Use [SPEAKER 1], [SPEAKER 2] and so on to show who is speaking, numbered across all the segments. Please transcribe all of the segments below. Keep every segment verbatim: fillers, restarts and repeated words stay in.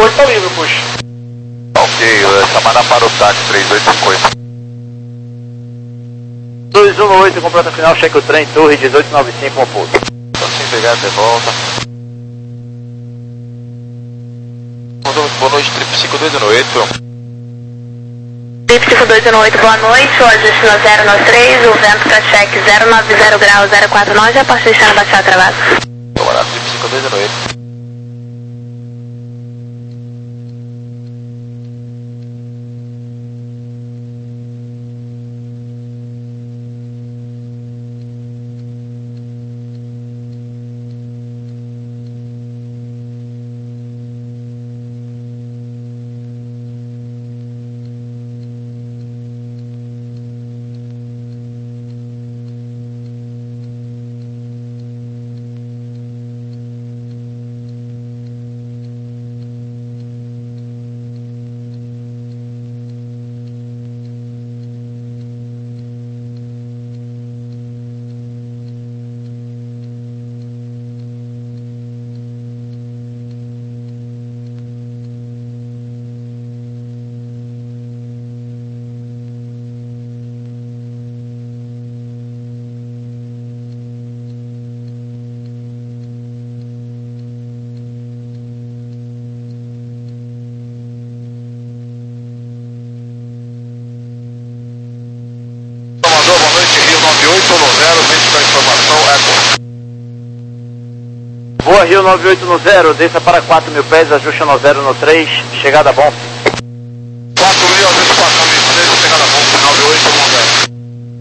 [SPEAKER 1] oito tá livre, puxa.
[SPEAKER 2] Ok, chamada para o táxi três oito cinco oito.
[SPEAKER 1] dois um oito, completa final, cheque o trem, torre dezoito noventa e cinco, Moputo.
[SPEAKER 2] Então, sim, obrigado, de volta. Boa noite, trip cinco dois um oito.
[SPEAKER 3] trip cinco dois um oito, boa noite, o ajuste no zero nove três, o vento para cheque zero nove zero grau zero quatro nove, a partir de cena baixar travado.
[SPEAKER 2] Camarada, trip cinco dois um oito.
[SPEAKER 1] Boa, Rio nove oito no zero, desça para quatro mil pés, ajuste no zero no três, chegada bom.
[SPEAKER 2] quatro mil, ajuste quatro mil três, chegada bom, nove oito no zero.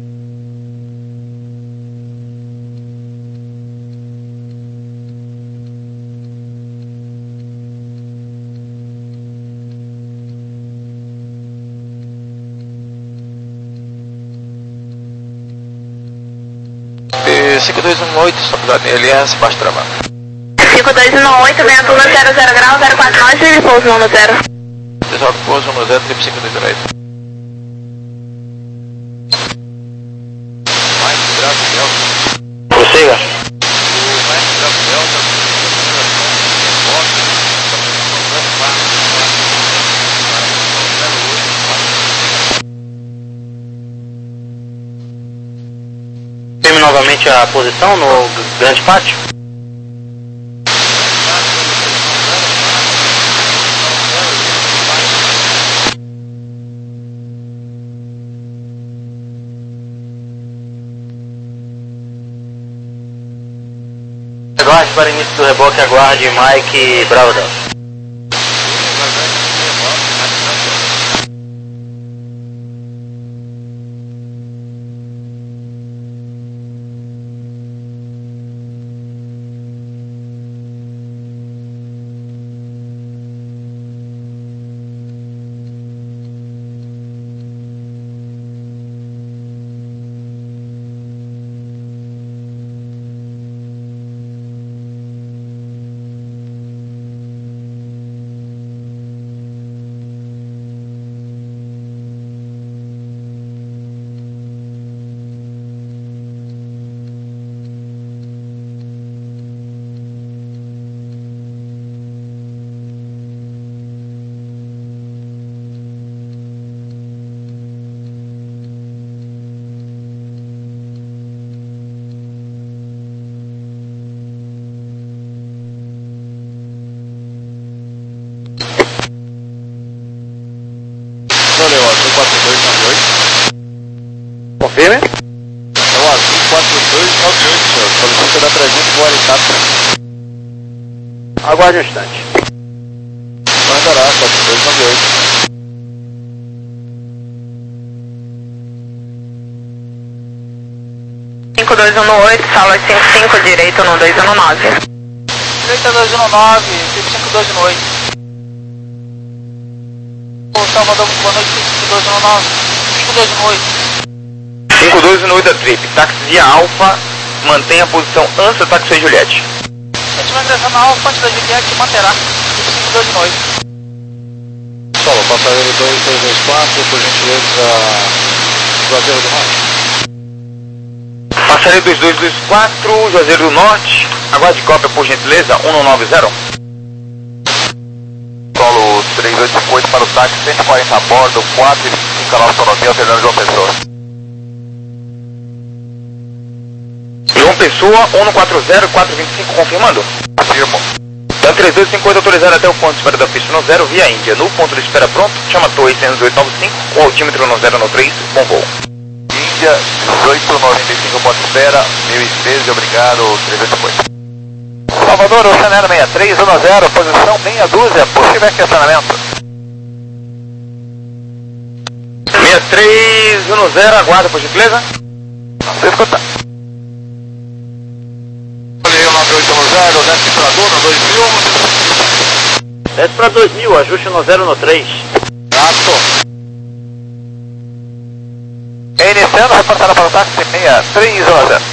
[SPEAKER 2] cinco dois um oito, só cuidado nele, é baixo travado.
[SPEAKER 3] cinco dois um oito, vento no zero zero grau zero quatro nove, e pouso no zero.
[SPEAKER 2] Pessoal, pouso no zero, trip cinco dois um oito. Mais bravo, Delta.
[SPEAKER 1] Prossiga.
[SPEAKER 2] O mais bravo, Delta.
[SPEAKER 1] Teme novamente a posição no grande pátio. Aguarde para início do reboque, aguarde Mike Bravo Delta.
[SPEAKER 2] Valeu, azul quatro dois nove oito.
[SPEAKER 1] Confirme.
[SPEAKER 2] É o azul quatro dois nove oito, senhor. Solicita da trezentos voar em Capra.
[SPEAKER 1] Aguarde um instante.
[SPEAKER 2] Mandará, quatro dois nove oito.
[SPEAKER 3] cinco dois um oito, sala cinco cinco, direito no dois um nove.
[SPEAKER 1] Direita dois um nove, cinco dois um oito. Salvador, boa noite, cinco dois um nove, cinco dois um oito.
[SPEAKER 4] cinco dois um oito da Trip, táxi via Alfa, mantenha a posição antes do táxi Juliette.
[SPEAKER 1] A gente vai ingressar na Alfa antes da Juliette, manterá, cinco dois um oito.
[SPEAKER 2] Solo, passageiro dois dois dois quatro, por gentileza, Juazeiro do Norte.
[SPEAKER 4] Passageiro dois dois dois quatro, Juazeiro do Norte, aguarde cópia por gentileza, um nove zero. Solo
[SPEAKER 2] táxi cento e quarenta a bordo, quatro e vinte e cinco a nossa autonomia, alternando João Pessoa.
[SPEAKER 4] João Pessoa, um no quatro zero, quatro vinte e cinco, confirmando?
[SPEAKER 2] Afirmo.
[SPEAKER 4] Dan três dois cinco oito autorizado até o ponto de espera da pista no zero, via Índia. No ponto de espera pronto, chama Torre oito oito nove cinco, o altímetro no zero no três, bom voo.
[SPEAKER 2] Índia, dezoito noventa e cinco, ponto de espera, mil e treze, obrigado, trezentos e cinquenta. Salvador, Oceanero sessenta e três, um zero, posição meia dúzia, possível aquecimento.
[SPEAKER 4] sessenta e três, um zero, aguarda, por gentileza.
[SPEAKER 2] Você escuta. nove oito um zero, desce para Duna, dois mil.
[SPEAKER 1] Desce para dois mil, ajuste no zero no três.
[SPEAKER 2] Gato. Iniciando, reportada para o táxi sessenta e três, um zero.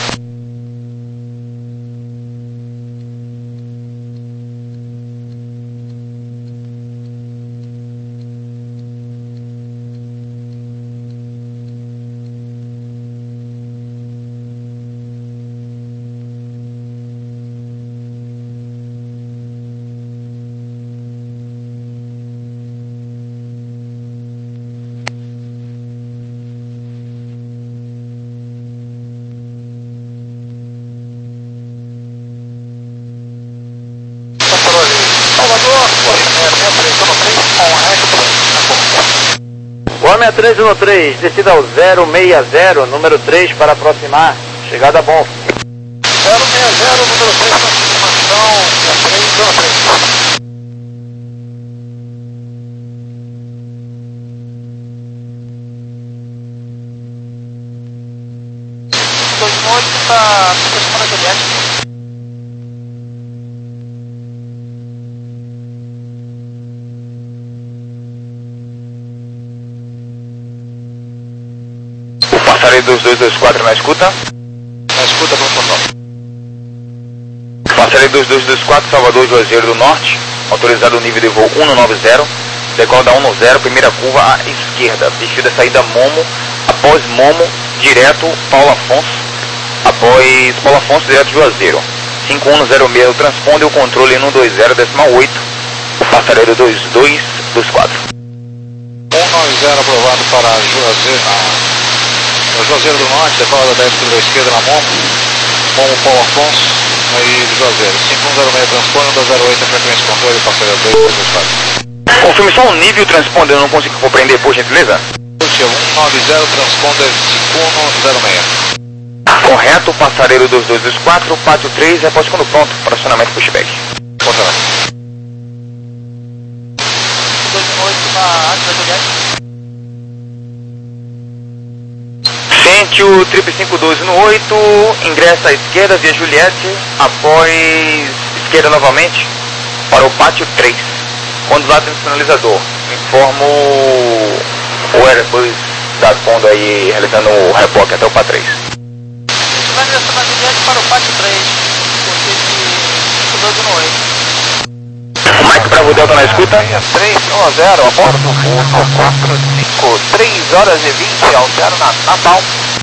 [SPEAKER 1] Boa sessenta e três um três, descida ao zero seis zero, número três para aproximar. Chegada bom.
[SPEAKER 2] zero seis zero, número três, aproximação, três um três. dois oito está aproximando a Juliette.
[SPEAKER 4] Passareio dos dois dois quatro na escuta.
[SPEAKER 2] Na escuta, vamos controle.
[SPEAKER 4] Passareio dos dois dois quatro, Salvador Juazeiro do Norte. Autorizado o nível de voo um no nove zero. Decola da um no zero, primeira curva à esquerda. Descida saída Momo. Após Momo, direto Paulo Afonso. Após Paulo Afonso, direto Juazeiro. cinco um zero seis, transponde o controle um dois zero, decimal oito. Passareio dois dois dois quatro.
[SPEAKER 2] um nove zero aprovado para Juazeiro. No Juazeiro do Norte, decola da dez da esquerda na Momo, Momo Paulo Afonso, aí Juazeiro, cinco um zero seis, transponder da zero oito, frequência controle, passageiro dois dois quatro.
[SPEAKER 4] Confirme só o nível transponder, eu não consigo compreender, por gentileza.
[SPEAKER 2] um nove zero, transponder cinco um zero seis.
[SPEAKER 4] Correto, passareiro dos dois dois quatro, pátio três, reposte quando pronto, para acionamento pushback.
[SPEAKER 2] Controle. dois oito na área da Juliette.
[SPEAKER 4] Sente o triplo cinco dois um oito, ingressa à esquerda via Juliette, após esquerda novamente, para o pátio três. Quando lá tem o sinalizador, informo o Airbus da Condo aí, realizando o reboque até o pátio três.
[SPEAKER 2] Vai ingressar na Juliette para o pátio três, porque de cinco dois um oito.
[SPEAKER 4] Mike Bravo Delta na escuta.
[SPEAKER 2] três um zero, a bordo do um quatro cinco, três horas e vinte, altero na Natal.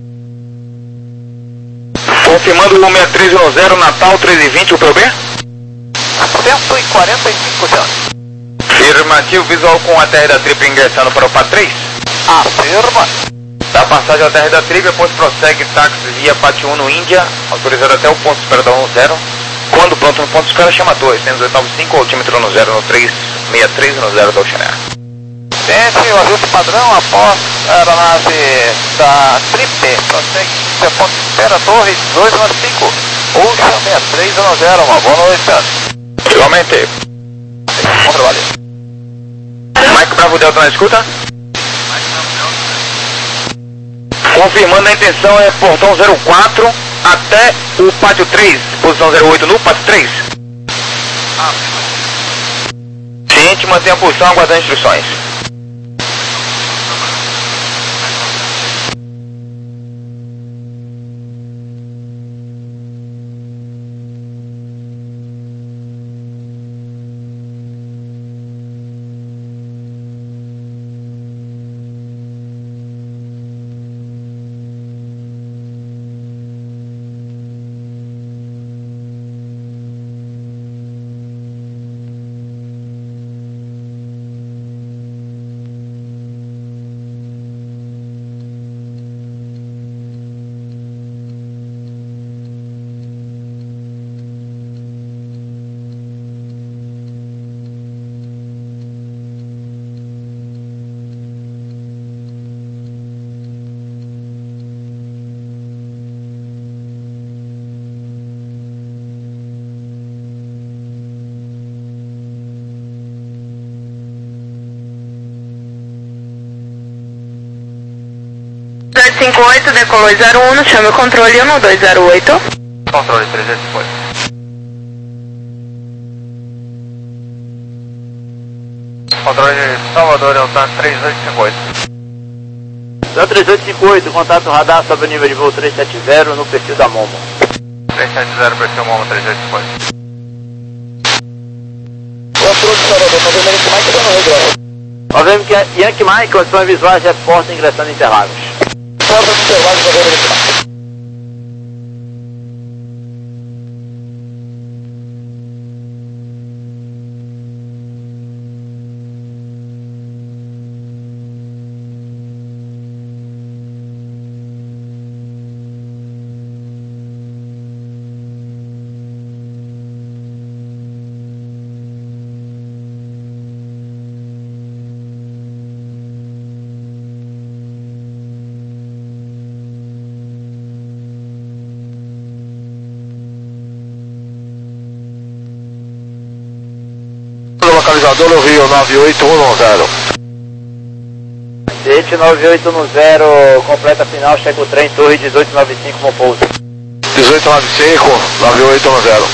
[SPEAKER 4] Confirmando o sessenta e três um zero, Natal três e vinte, o P U B?
[SPEAKER 2] cento e quarenta e cinco, senhor.
[SPEAKER 4] Afirmativo, visual com a T R da Tripla ingressando para o P A três.
[SPEAKER 2] Afirma.
[SPEAKER 4] Da passagem à T R da Tripla, depois prossegue táxi via Pátio um no Índia, autorizado até o ponto de espera da um zero. Quando pronto no ponto de espera, chama a torre, seis oito nove cinco, altímetro no zero no três seis três no zero da Oceanera.
[SPEAKER 2] Tente o ajuste padrão após a aeronave da Tripe, prossegue seu ponto de espera, torre dezoito nove cinco, Ocean sessenta e três um zero, uma boa noite, senhor.
[SPEAKER 4] Igualmente.
[SPEAKER 2] Bom trabalho.
[SPEAKER 4] Mike Bravo Delta na escuta. Confirmando a intenção é portão zero quatro até o pátio três, posição zero oito no pátio três. Ciente, mantenha a posição aguardando instruções.
[SPEAKER 3] oito cinco oito, decolou zero um, chame o controle um dois zero oito.
[SPEAKER 4] Controle três oito cinco oito. Controle Salvador, é o TAN três oito cinco oito.
[SPEAKER 1] TAN três oito cinco oito, contato radar sobre o nível de voo trezentos e setenta no perfil da Momo.
[SPEAKER 4] trezentos e setenta, perfil Momo três oito cinco oito.
[SPEAKER 2] Controle de Salvador, tá vendo que Mike dando regrado.
[SPEAKER 1] Nós vemos que Yankee Mike, condições visuais, reforça ingressando em Interlagos.
[SPEAKER 2] Porta de Interlagos, tá vendo que localizador no Rio nove oito um zero.
[SPEAKER 1] Sete nove oito um zero, completa final, chega o trem, torre dezoito nove cinco com pouso.
[SPEAKER 2] dezoito nove cinco, nove oito um zero.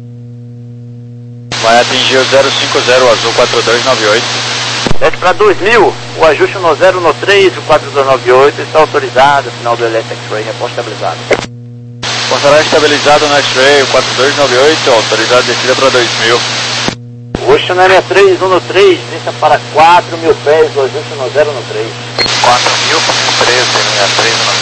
[SPEAKER 5] Vai atingir o zero cinco zero, azul quatro dois nove oito.
[SPEAKER 1] Desce para dois mil, o ajuste no zero no três, o quatro dois nove oito, está autorizado, final do L S X-Ray, reposto estabilizado.
[SPEAKER 5] Portará estabilizado no X-Ray, o quatro dois nove oito, autorizado descida para dois mil.
[SPEAKER 1] Ocean na sessenta e três, um no três, desça para quatro mil pés, o ajuste no zero no três.
[SPEAKER 4] quatro mil, treze, sessenta e três no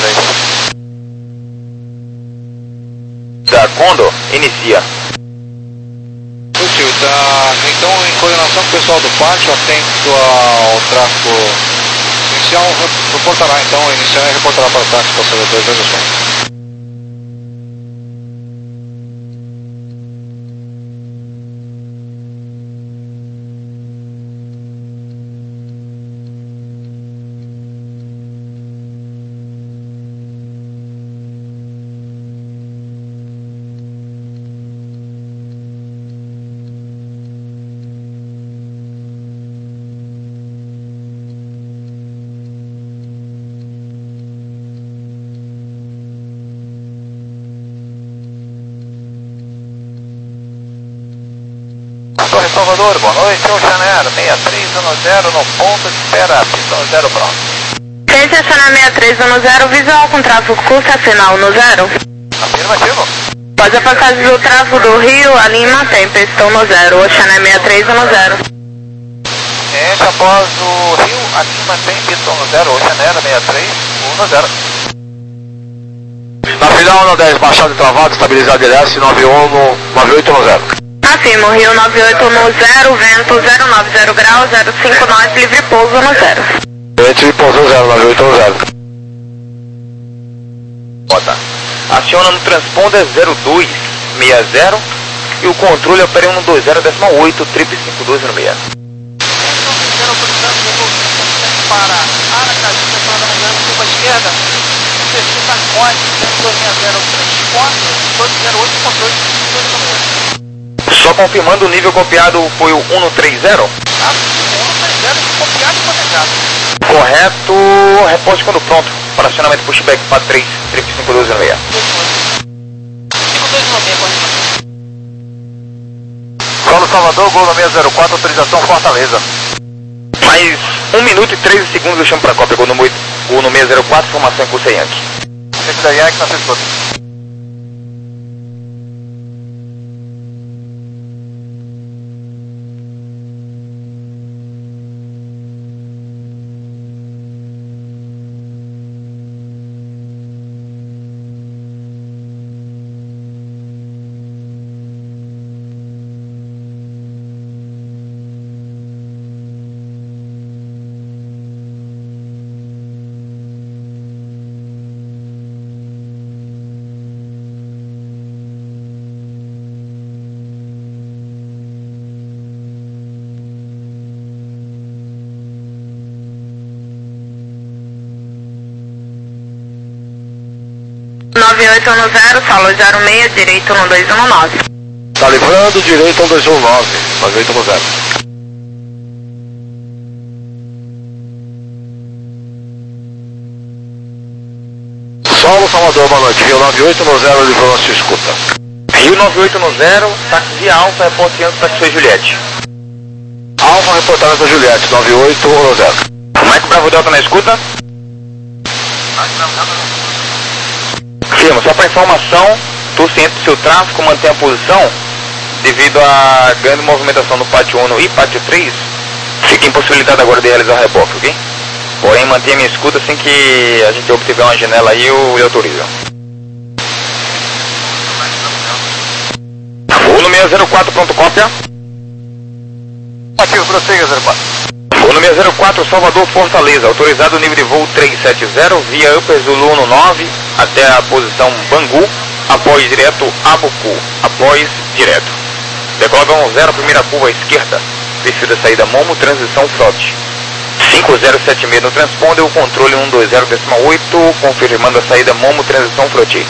[SPEAKER 4] três.
[SPEAKER 1] Da Condor, inicia.
[SPEAKER 2] Sutil, tá, então em coordenação com o pessoal do pátio, atento ao tráfego inicial, reportará então, inicial e reportará para o táxi passageiro dois dois um.
[SPEAKER 4] Torre Salvador, boa noite, Ocean Air seis três um zero no ponto de espera, pistão zero pronto.
[SPEAKER 3] Ciência na sessenta e três um zero, visual com tráfego curso final no zero.
[SPEAKER 4] Afirmativo.
[SPEAKER 3] Após a passagem do tráfego do Rio, a linha mantém pistão no zero, Ocean sessenta e três um zero.
[SPEAKER 4] Ciência após o Rio, a linha mantém pistão no zero, Ocean Air sessenta e três um zero.
[SPEAKER 2] Na final no dez, baixado e travado, estabilizado L S nove oito um zero.
[SPEAKER 3] Afirmo, Rio nove oito um zero, vento zero nove zero graus, zero cinco nove, livre pouso no zero.
[SPEAKER 2] Livre pouso zero nove oito um zero.
[SPEAKER 4] Bota. Aciona no transponder zero dois seis zero e o controle opera um dois zero oito, triple cinco dois no seis. Para Aracaju, para a esquerda, perfil Narcose, dois seis zero três quatro, dois zero oito, controle dois no seis. Só confirmando o nível copiado foi o um no três zero? Ah, um no três zero, copiado e planejado. Correto, reposte quando pronto. Para acionamento pushback para três, triple cinco dois no seis. cinco dois no seis, correto. Solo Salvador, gol no seis zero quatro, autorização Fortaleza. Mais um minuto e treze segundos eu chamo para cópia, gol no, gol no seis zero quatro, formação em curso Yankee. Sempre da Yankee, na sexta.
[SPEAKER 3] nove oito um zero, solo zero seis, direito um dois um nove.
[SPEAKER 2] Tá livrando, direito um dois um nove, nove oito um zero. Salvador, boa noite. Rio nove oito no zero, livrou a sua escuta.
[SPEAKER 4] Rio nove oito no zero, táxi via Alfa, reportando táxi Juliette.
[SPEAKER 2] Alfa, reportagem da Juliette, nove oito no zero.
[SPEAKER 4] Mike Bravo Delta na escuta. Firma, só para informação, tu ciente do seu tráfego, mantém a posição, devido à grande movimentação no pátio um e pátio três, fica impossibilitado agora de realizar reboque, ok? Porém, mantenha minha escuta assim que a gente obtiver uma janela aí, eu lhe autorizo. Voo no seis zero quatro, pronto, cópia.
[SPEAKER 2] Ativo, prossiga, zero quatro.
[SPEAKER 4] Voo no seis zero quatro, Salvador, Fortaleza, autorizado o nível de voo trezentos e setenta, via Upper Zulu nove até a posição Bangu, após direto Abucu, após direto. Decola um zero, primeira curva à esquerda, perfil da saída Momo, transição Frot. cinco zero sete seis no transponder, o controle um dois zero oito, confirmando a saída Momo, transição Frot.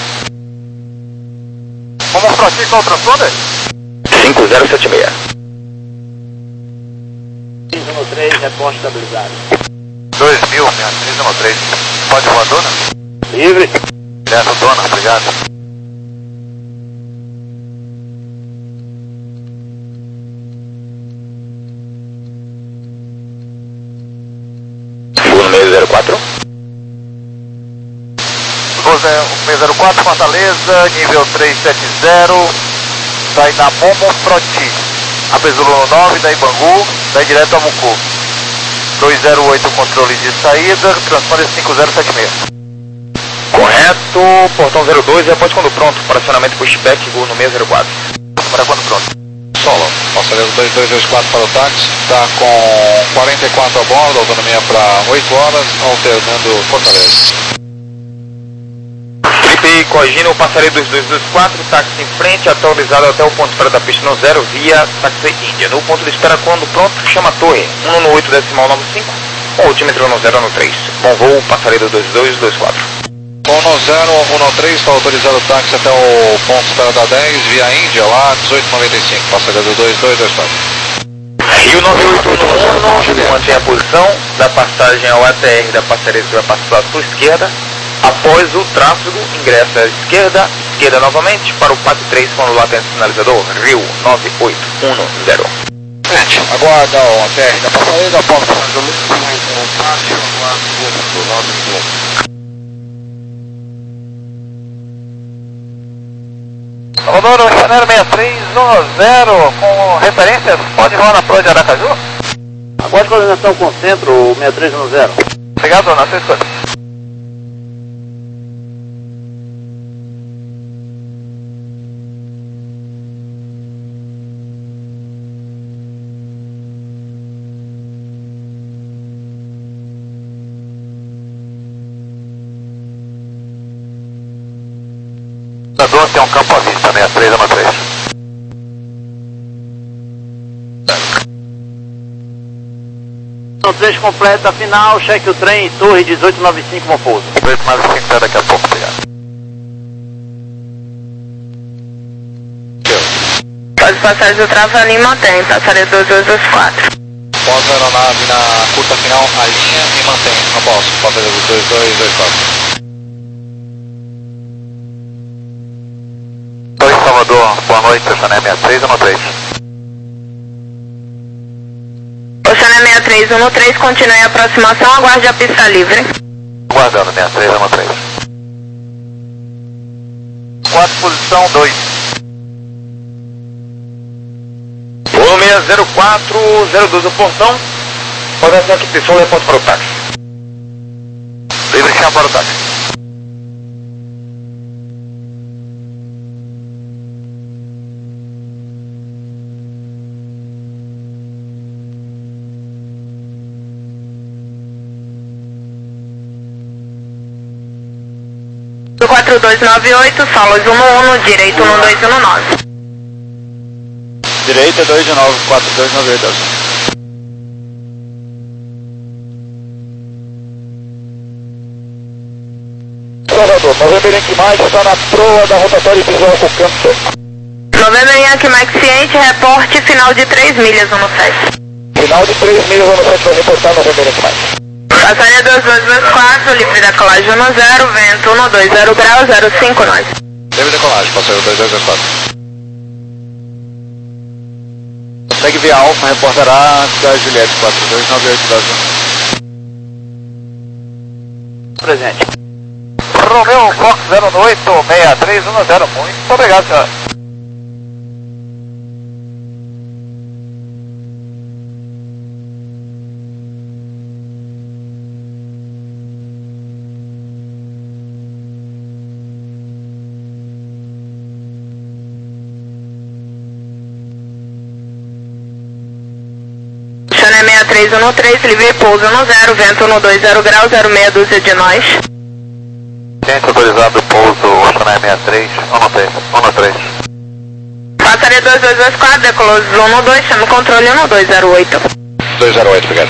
[SPEAKER 2] Momo Frot, qual o transponder?
[SPEAKER 4] cinco zero sete seis.
[SPEAKER 1] um três, reporte estabilizado.
[SPEAKER 2] dois mil, minha três um três. Pode voar, dona?
[SPEAKER 1] Livre.
[SPEAKER 2] Direto, dona, obrigado.
[SPEAKER 4] Voo no seis zero quatro.
[SPEAKER 2] Voo seis zero quatro, Fortaleza, nível trezentos e setenta, sai da Momo Froti, Apesulu nove, daí Bangu, daí direto a Mucu. dois zero oito, controle de saída, transponder cinco zero sete seis.
[SPEAKER 4] Correto, portão zero dois, reporte quando pronto, para acionamento pushback, voo no seis zero quatro.
[SPEAKER 2] Para quando pronto.
[SPEAKER 5] Solo, passageiro dois dois dois quatro para o táxi, está com quarenta e quatro a bordo, autonomia para oito horas, alternando Fortaleza.
[SPEAKER 4] Felipe Cogino, passageiro dois dois dois quatro, táxi em frente, atualizado até o ponto de espera da pista no zero, via táxi Índia. No ponto de espera quando pronto, chama a torre, um no oito decimal nove cinco, ou altímetro no zero no três. Bom voo, passageiro dois dois dois quatro.
[SPEAKER 5] um no zero, um no três, está autorizado o táxi até o ponto de espera da dez, via Índia, lá dezoito noventa e cinco, passageiro dois dois dois quatro.
[SPEAKER 4] Rio nove oito um, mantém a posição da passagem ao A T R da passageira que vai passar à sua esquerda. Após o tráfego, ingressa à esquerda, esquerda novamente, para o pátio três com o latente sinalizador, Rio nove oito um zero.
[SPEAKER 5] Gente, aguarda o A T R da passageira, ponto do pátio, aguarda o nove um.
[SPEAKER 2] Salvador, Chanel seis três um zero, com referências, pode voar na proa de Aracaju?
[SPEAKER 1] Aguarde coordenação com o centro, seis três um zero.
[SPEAKER 2] Obrigado, dona, sua escolha. Tem um campo à vista, seis três um três.
[SPEAKER 1] São três completa, final, cheque o trem, torre dezoito noventa e cinco, bom pouso.
[SPEAKER 2] dezoito noventa e cinco, até daqui a pouco, obrigado.
[SPEAKER 3] Pode passar do Travani e mantém, passageiro dois dois dois quatro.
[SPEAKER 5] Pós aeronave na curta final, a linha e mantém, após, passageiro dois dois dois quatro.
[SPEAKER 2] Oi, Salvador, boa noite, Chanel seis três um três.
[SPEAKER 3] Oceana seis três um três, continue a aproximação, aguarde a pista livre.
[SPEAKER 2] Aguardando, seis três um três. quatro, posição dois.
[SPEAKER 4] Voo seis zero quatro, zero dois o portão, coordenação aqui, pessoal, reponto para o táxi.
[SPEAKER 2] Livre chama para o táxi.
[SPEAKER 3] quatro dois nove oito, solos um no um, direito um dois um nove.
[SPEAKER 5] Direita dois nove quatro dois nove oito.
[SPEAKER 2] Salvador, November Yankee Mike está na proa da rotatória visual com campo.
[SPEAKER 3] November Yankee Mike ciente, reporte final de três milhas um no sete.
[SPEAKER 2] Final de três milhas um no sete, vai reportar November Yankee Mike.
[SPEAKER 3] Passageiro dois dois dois quatro, livre decolagem um zero, vento um dois zero grau, zero cinco nove.
[SPEAKER 5] Livre decolagem, passageiro dois dois dois quatro. Segue via Alfa, reportará antes da Juliette quatro dois nove oito Brasil.
[SPEAKER 1] Presente.
[SPEAKER 2] Romeu Fox zero oito seis três um zero, muito obrigado, senhor.
[SPEAKER 3] Channel seis três um três, livre pouso um zero, vento um dois zero grau, zero meia dúzia de nós.
[SPEAKER 2] Ciência autorizado pouso Channel seis três um três.
[SPEAKER 3] Passaria dois dois dois quatro, decolou um dois, chama o controle um dois zero oito.
[SPEAKER 5] dois zero oito, obrigado.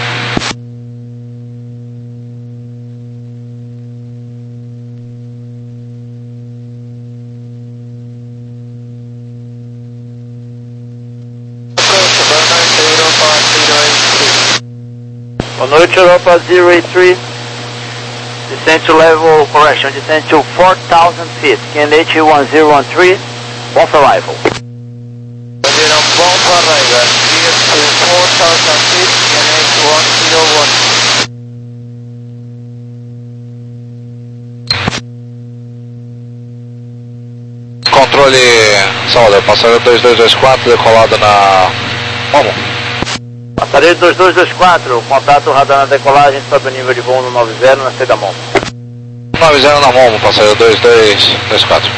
[SPEAKER 1] Boa noite, Europa zero eight three. Descent to level, correction, descent to four thousand feet. Q N H one zero one three, bom for arrival.
[SPEAKER 2] Brasileirão, bom for arrival. Clear to four thousand feet, Q N H one zero one.
[SPEAKER 5] Controle Salvador, passageiro dois dois dois quatro, decolado na Momo.
[SPEAKER 1] Passageiro dois dois dois quatro, contato radar na decolagem, sobe o nível de voo no nove zero na saída Momo.
[SPEAKER 5] nove zero na Momo, passageiro dois dois dois quatro.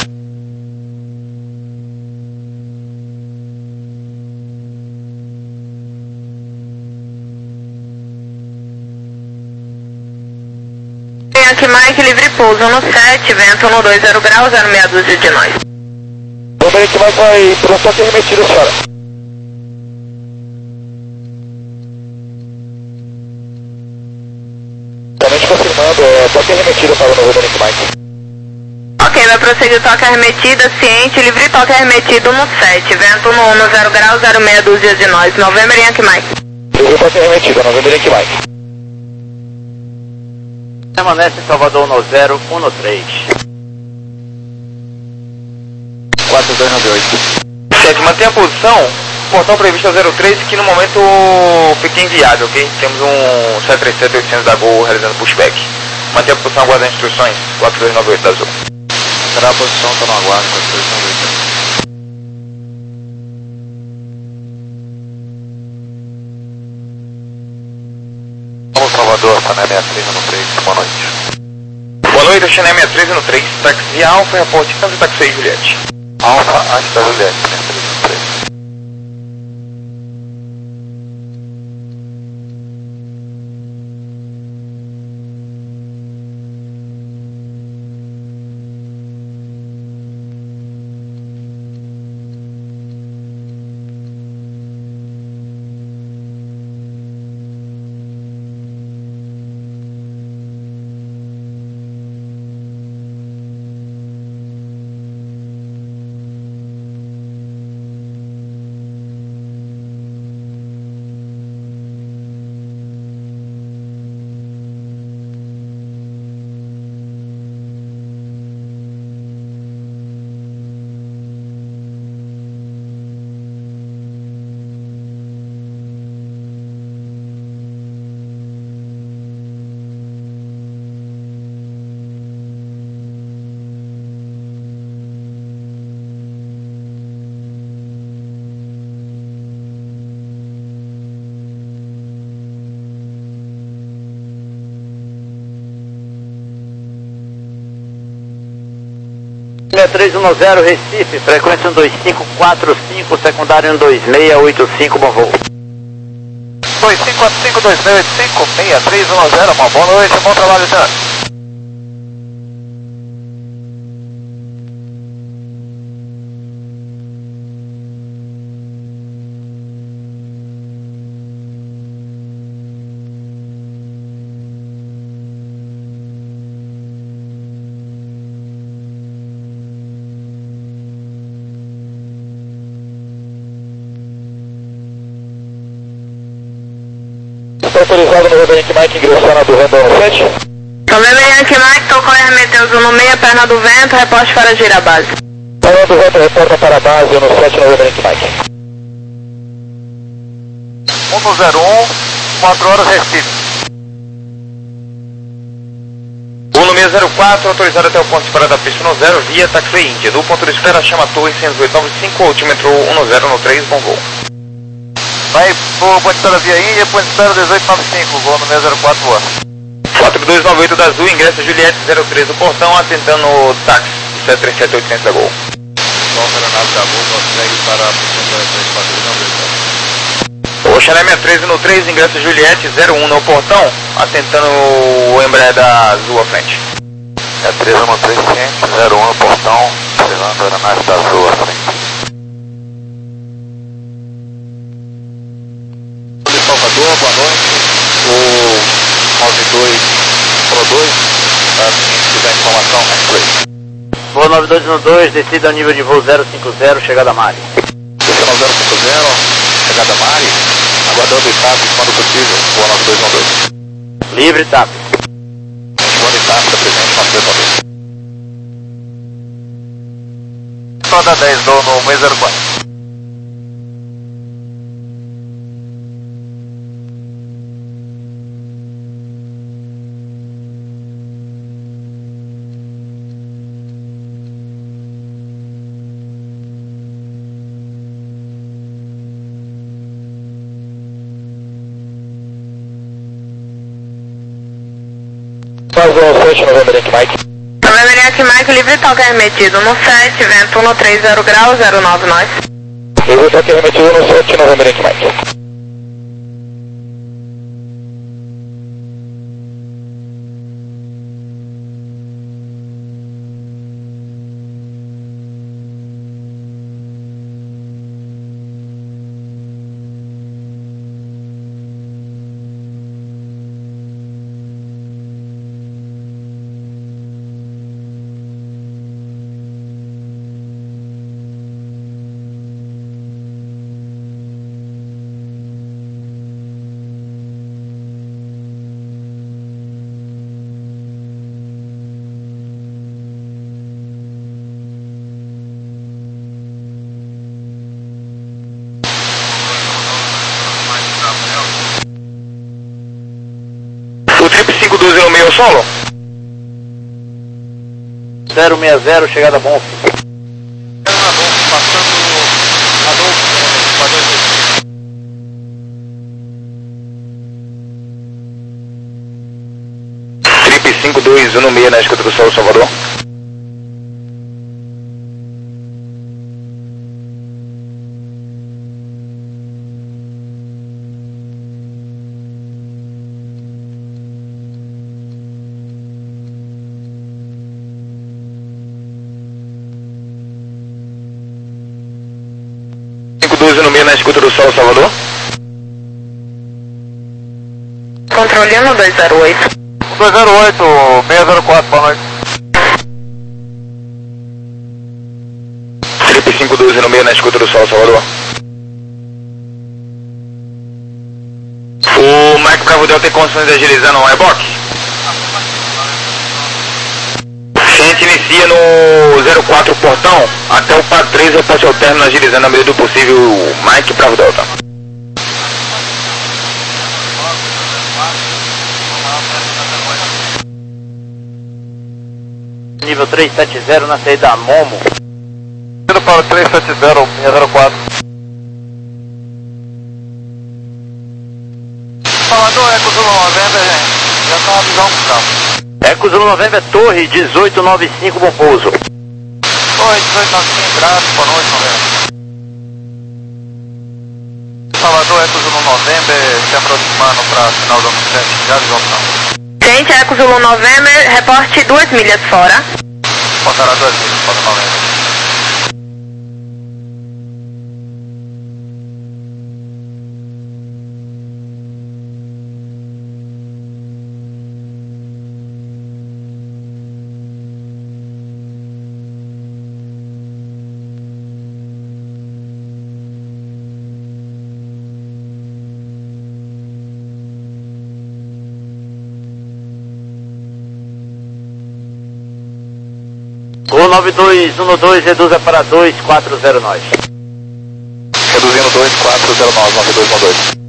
[SPEAKER 3] Aqui Mike, livre pouso no sete, vento um dois zero grau, zero meia dúzia de nós.
[SPEAKER 2] O Mike vai por um toque remetido, senhora. Somente confirmando, é, toque remetido para o novo Dominic Mike.
[SPEAKER 3] Ok, vai prosseguir toque arremetida, ciente, livre toque arremetido no sete, vento no um zero grau, zero meia dúzia de nós. Novembro Yankee Mike.
[SPEAKER 2] Livre toque remetido, Novembro Yankee Mike.
[SPEAKER 1] Permanece em Salvador um zero um três.
[SPEAKER 5] quatro dois nove oito.
[SPEAKER 4] Sete, mantenha a posição, portão previsto a zero três, que no momento fica inviável, ok? Temos um sete três sete oitocentos da Gol realizando pushback. Mantenha a posição, aguarda as instruções, quatro dois nove oito da Azul.
[SPEAKER 5] Será a posição, estou no aguardo, quatro dois nove oito.
[SPEAKER 2] Vamos Salvador, Channel seis três um três, boa noite.
[SPEAKER 4] Boa noite, Channel seis três um três, táxi Alfa, reporte Santos Táxi seis, Juliette.
[SPEAKER 2] Alfa, antes da Juliette, seis três um três.
[SPEAKER 1] seis três um zero, Recife, frequência um dois cinco quatro cinco, secundário um dois seis oito cinco, bom voo.
[SPEAKER 2] dois cinco quatro cinco dois seis oito cinco, seis três um zero, uma boa noite, bom trabalho, senhor.
[SPEAKER 5] Está autorizado no Reverend Mike ingressar na do vento no sete?
[SPEAKER 3] November Yankee Mike, tocou R Meteus um no seis, perna do vento, reposte para gira base.
[SPEAKER 5] Perna do vento, reporta para a base no sete no Reverend Mike.
[SPEAKER 2] um no zero um, quatro horas Recife.
[SPEAKER 4] um no seis zero quatro, autorizado até o ponto de parada da pista um zero, via Taxi Índia. Do ponto de espera, chama Torre cento e oito nove cinco, altímetro um zero no três, bom voo.
[SPEAKER 2] Vai pro ponto de espera via Índia, ponto de espera dezoito noventa e cinco, voo no seis zero quatro, boa.
[SPEAKER 4] quatro dois nove oito da Azul, ingresso Juliette zero três do portão, atentando o táxi sete três sete oitocentos da Gol.
[SPEAKER 5] Volta na nave da Gol, segue para a posição
[SPEAKER 4] Oxané sessenta e três no três, ingresso Juliette zero um no portão, atentando o Embraer da Azul à frente.
[SPEAKER 2] É três no três, zero um no portão, chegando a aeronave da Azul à frente.
[SPEAKER 5] de Salvador, boa noite. O nove dois Pro dois, tá? Se quiser informação, é play.
[SPEAKER 1] Voo nove dois um dois, descida ao nível de voo zero cinco zero, chegada a Mari.
[SPEAKER 5] Descendo ao zero cinco zero, chegada a Mari, aguardando o TAP quando possível, voo nove dois um dois.
[SPEAKER 1] Livre, TAP.
[SPEAKER 5] Voo de TAP, está presente, nove dois um dois.
[SPEAKER 2] Toda dez, dou no seis zero quatro.
[SPEAKER 5] Faz o sete November Yankee Mike.
[SPEAKER 3] November Yankee Mike, livre toque remetido no sete, vento um no três zero grau, zero nove nós.
[SPEAKER 5] Livre toque remetido no sete November Yankee Mike.
[SPEAKER 4] O trip cinco dois zero seis solo?
[SPEAKER 1] zero seis zero, chegada bom.
[SPEAKER 2] Passando Adolfo, padrão.
[SPEAKER 4] Trip cinco dois um seis na escuta do Sol Salvador. cinco dois um seis na escuta do Sol Salvador.
[SPEAKER 3] Controle um dois zero oito.
[SPEAKER 2] dois zero oito, seis zero quatro, boa noite.
[SPEAKER 4] Trip cinco dois um seis na escuta do Sol Salvador. O Mike Bravo Delta tem condições de agilizar no Airbox? A gente inicia no zero quatro portão, até o P A três eu posso alterno agilizando na medida do possível o Mike Bravo Delta.
[SPEAKER 1] Nível três sete zero na saída Momo.
[SPEAKER 2] Indo para três sete zero, seis zero quatro. Salvador, Eco Zulu noventa, gente. Já tá uma visão pro campo.
[SPEAKER 1] Eco Zulu November, Torre dezoito noventa e cinco, bom pouso.
[SPEAKER 2] Oi, dezoito noventa e cinco, graças, boa noite, noventa. Salvador, Eco Zulu November, se aproximando para final do ano sete, já visão pro campo.
[SPEAKER 3] Gente, Eco Zulu November, reporte duas milhas fora.
[SPEAKER 2] Passará duas milhas, para noventa.
[SPEAKER 1] um nove dois um dois, reduza para dois quatro zero nós.
[SPEAKER 2] Reduzindo dois quatro zero nove, nove dois um dois.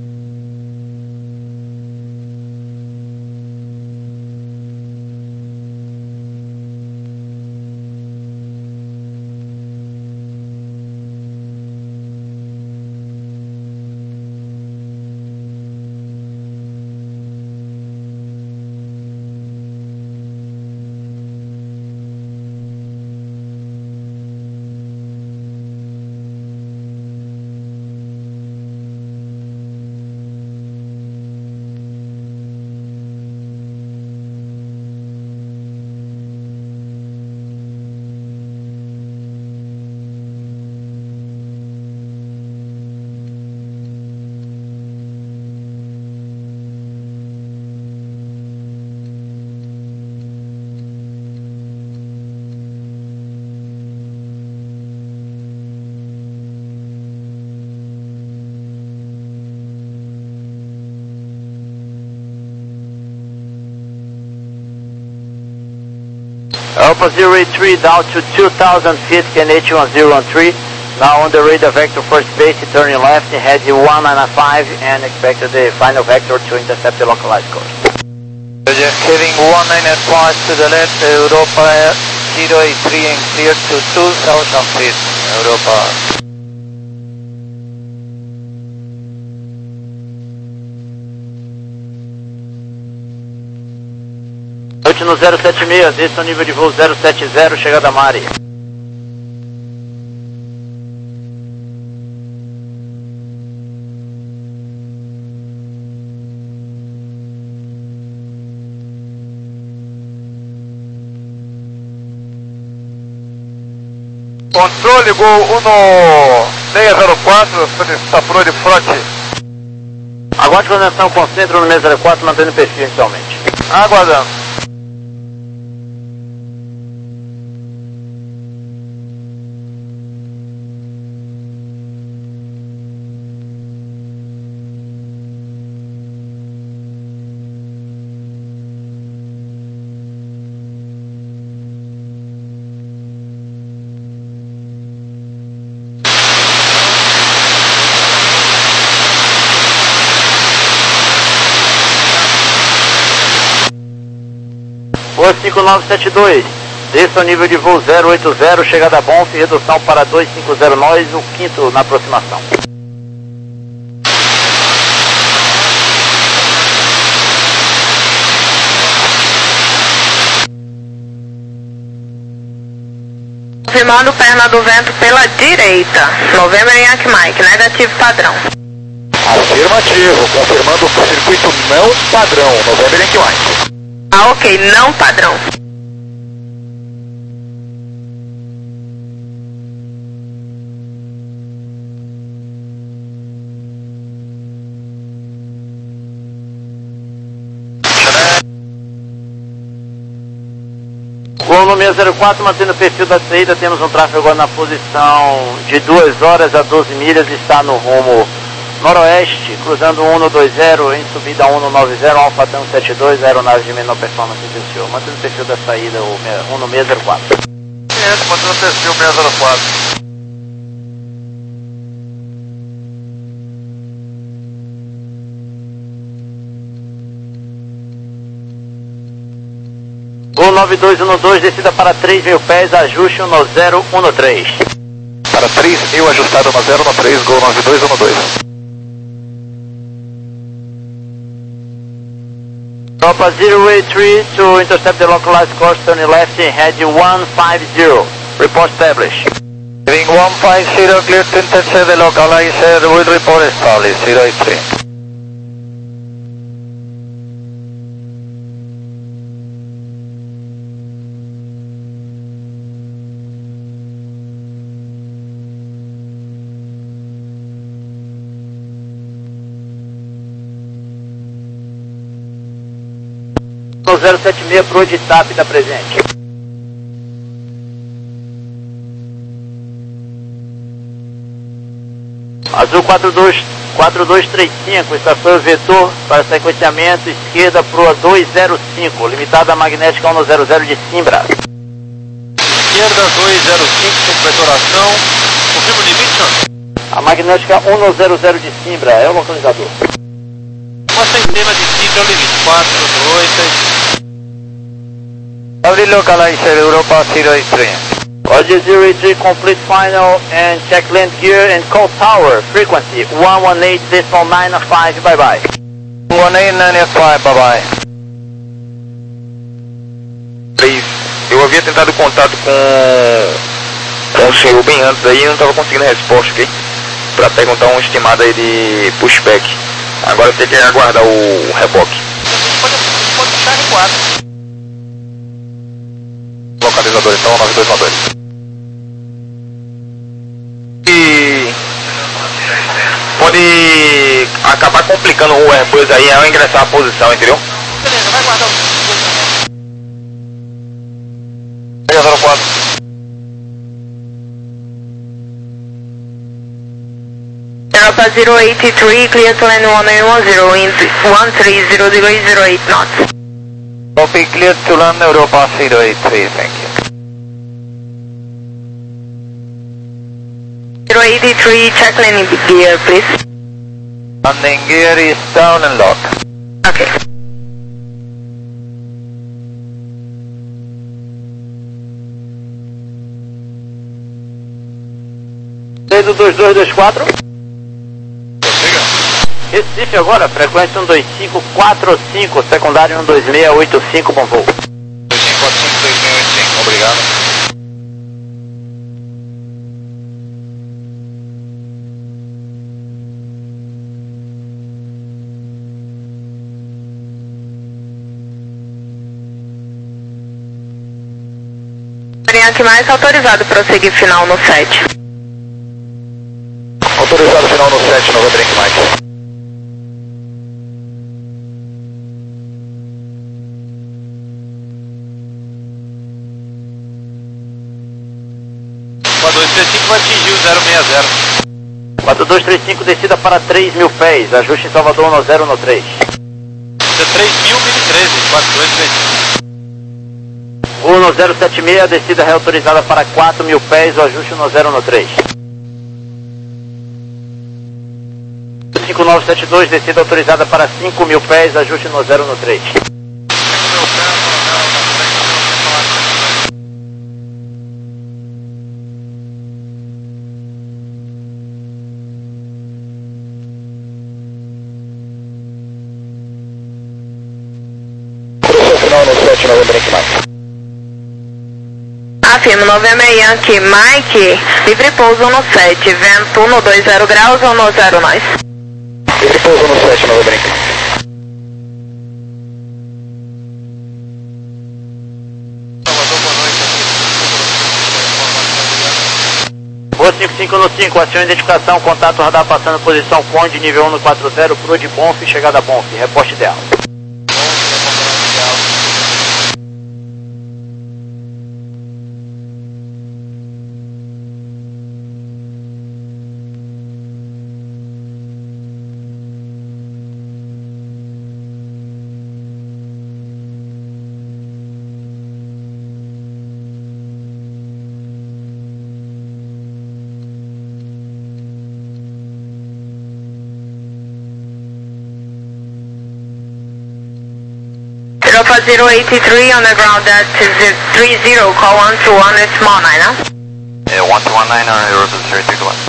[SPEAKER 1] Alpha zero eight three down to two thousand feet, K N H one zero one three. Now on the radar vector first base, turning left, head one nine five, and expect the final vector to intercept the localized course.
[SPEAKER 2] Heading one nine five to the left, Europa zero eight three and clear to two thousand feet, Europa.
[SPEAKER 1] Noite no zero sete seis, desça ao nível de voo zero sete zero, chegada a Mari.
[SPEAKER 2] Controle Gol um seis zero quatro, solicitação de frote.
[SPEAKER 1] Aguarde conexão com centro no seis zero quatro, mantendo o perfil inicialmente.
[SPEAKER 2] Aguardando.
[SPEAKER 1] Voa cinco nove sete dois, desça ao nível de voo zero oito zero, chegada a Bonf, redução para dois cinco zero nós, o quinto na aproximação.
[SPEAKER 3] Confirmando perna do vento pela direita, November Yankee Mike, negativo padrão.
[SPEAKER 2] Afirmativo, confirmando o circuito não padrão, November Yankee Mike.
[SPEAKER 3] Ah, ok, não padrão.
[SPEAKER 1] Gol no seis zero quatro, mantendo o perfil da saída, temos um tráfego agora na posição de duas horas a doze milhas, está no rumo noroeste, cruzando um um dois zero, em subida um um nove zero, Alfa Tango sete dois, aeronave de menor performance iniciou. Mantendo o perfil da saída, o um no seis zero quatro.
[SPEAKER 2] Isso, mantendo o perfil seis zero quatro.
[SPEAKER 1] um nove dois um dois, descida para três mil pés, ajuste no zero um três.
[SPEAKER 2] Para três mil, ajustado no zero um três, Gol nove dois um dois.
[SPEAKER 1] Alpha zero eight three to intercept the localized course, turning left, head one five zero. Report established.
[SPEAKER 2] Heading one five zero, clear to intercept the localized, will report established, zero eight three.
[SPEAKER 1] No zero sete seis, pro de T A P, está presente. Azul quatro dois três cinco, estação vetor para sequenciamento, esquerda proa dois zero cinco, limitada magnética um zero zero de Simbra.
[SPEAKER 5] esquerda, dois zero cinco, completou a ação. Confirma o limite, senhor?
[SPEAKER 1] A magnética um zero zero de Simbra é o localizador.
[SPEAKER 5] Uma centena de Simbra é o limite. quatro dois seis.
[SPEAKER 2] Abre localizer Europa zero eight three.
[SPEAKER 1] Roger zero eight three, complete final and check land gear and call tower. Frequency one one eight decimal nine five, bye bye.
[SPEAKER 2] one eight nine five, bye bye.
[SPEAKER 4] três. Eu havia tentado contato com, com o senhor bem antes aí e não estava conseguindo resposta, ok? Para perguntar um estimado aí de pushback. Agora tem que aguardar o reboque.
[SPEAKER 5] Pode, pode puxar recuado.
[SPEAKER 2] Localizador então, nove dois nove dois.
[SPEAKER 4] E pode acabar complicando o Airbus aí ao ingressar a posição, entendeu?
[SPEAKER 5] Beleza, vai guardar o
[SPEAKER 2] zero quatro.
[SPEAKER 3] Europa zero eight three, clear to land one nine one zero, in one three zero degree zero eight knots.
[SPEAKER 2] Copy, clear to land Europa zero eight three, thank you.
[SPEAKER 3] zero eight three, check landing gear, please.
[SPEAKER 2] Landing gear is down and lock.
[SPEAKER 3] Okay.
[SPEAKER 1] Desde o dois dois dois quatro. Recife agora, frequência um dois cinco quatro cinco, secundário um dois seis oito cinco, bom voo.
[SPEAKER 5] dois cinco quatro cinco dois seis oito cinco, obrigado.
[SPEAKER 3] Variante mais autorizado, prosseguir final no sete.
[SPEAKER 2] Autorizado final no sete, Nova Drink Mike.
[SPEAKER 5] quatro dois três cinco vai atingir o zero seis zero.
[SPEAKER 1] quatro dois três cinco, descida para três mil pés, ajuste em Salvador um zero um três.
[SPEAKER 5] três mil, mil e treze, quatro dois três cinco.
[SPEAKER 1] um zero sete seis, descida reautorizada para quatro mil pés, o ajuste um zero um três. cinco nove sete dois, descida autorizada para cinco mil pés, ajuste no zero um três.
[SPEAKER 2] Final no sete, Nova Drink Mike.
[SPEAKER 3] Afirmo, Novembro Yankee Mike, livre pouso no sete, vento no dois zero graus ou no zero nós?
[SPEAKER 2] Livre pouso no sete, Nova Drink.
[SPEAKER 1] Boa cinco cinco no cinco, aciona identificação, contato radar passando posição Conde, nível um no quatro zero, Pro de Bonf, chegada a Bonf, reposte ideal.
[SPEAKER 3] Europa zero eight three on the ground at three zero, call one two one, small nine, huh?
[SPEAKER 2] Yeah, one two one nine on Europa zero two one.